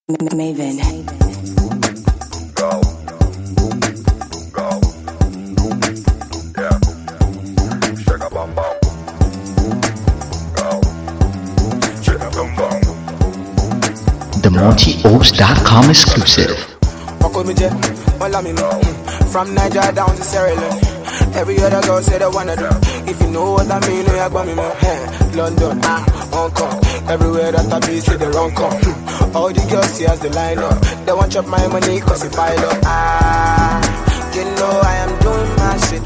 Maven. The MontyOaks.com exclusive. From Nigeria down to Sierra Leone. Every other girl say they wanna do. If you know what I mean, you got me, man. London, Hong Kong. Everywhere that I be, say they run come. All the girls see as they line up. They want chop my money cause it pile up. You know I am doing my shit.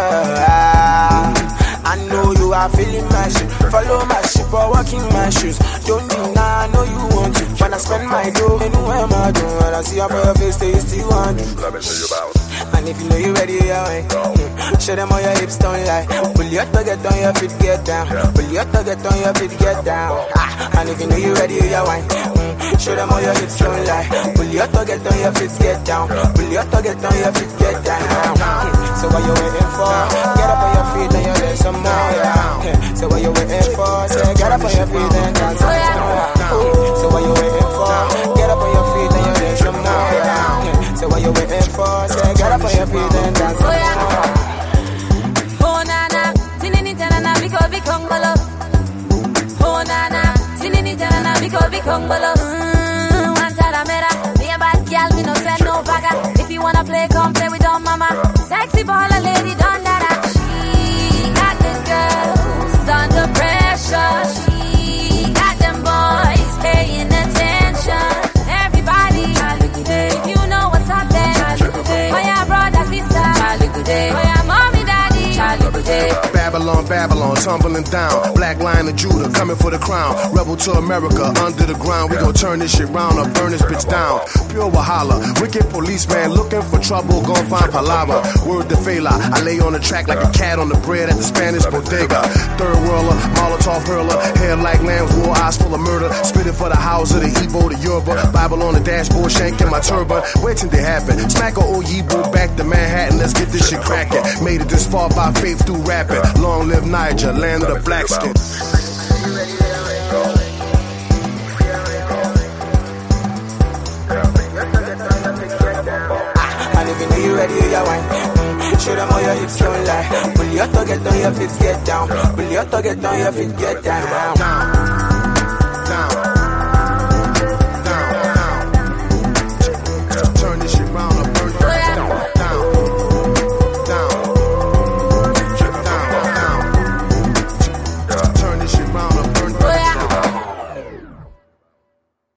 I know you are feeling my shit. Follow my shit or walking my shoes. Don't deny, I know you want to. When I spend my dough, you know where my dough. When I see up on your face, they still want to. Let me see you bounce. And if you know you ready, yeah, show them all your hips don't lie. Pull your toe, get on your feet, get down. Pull your toe, get on your feet, get down. And if you know you ready, yeah, show them all your hips don't lie. Pull your toe, get on your feet, get down. Pull your toe, get on your feet, get down. So what you waiting for? Get up on your feet and you dance some more. Yeah. So what you waiting for? Say get up on your feet and dance some more. So what you waiting for? Get up on your feet and you dance some more. Yeah. So what you waiting for? Say get up on your feet and dance some more. Oh na na, tinini tana biko bikongolo. Oh na na, tinini tana biko bikongolo. Wantara mera, me a bad girl, me no send no bagger. If you wanna play, come play with your mama. Sexy baller lady, done that. She got the girls under pressure. She got them boys paying attention. Everybody, if you know what's up there. Oh yeah, brother, sister. Oh yeah, mommy, daddy. Babylon, Babylon, tumbling down. Black Lion of Judah, coming for the crown. Rebel to America, under the ground. We gon' turn this shit round or burn this bitch down. Pure Wahala, wicked policeman looking for trouble, gon' find palabra. Word to Fela, I lay on the track like a cat on the bread at the Spanish bodega. Third whirler, Molotov hurler, hair like lambs, war eyes full of murder. Spitting for the Hausa, the Igbo, the Yoruba. Bible on the dashboard, shanking my turban. Wait till they happen. Smack a Oyibo back to Manhattan, let's get this shit cracking. Made it this far by faith through rapping. Long live Niger, land of the black skin. And if you know you ready, you wine. Show them all your hips don't lie. Pull your toe, get on your feet, get down. Pull your toe, get on your feet, get down.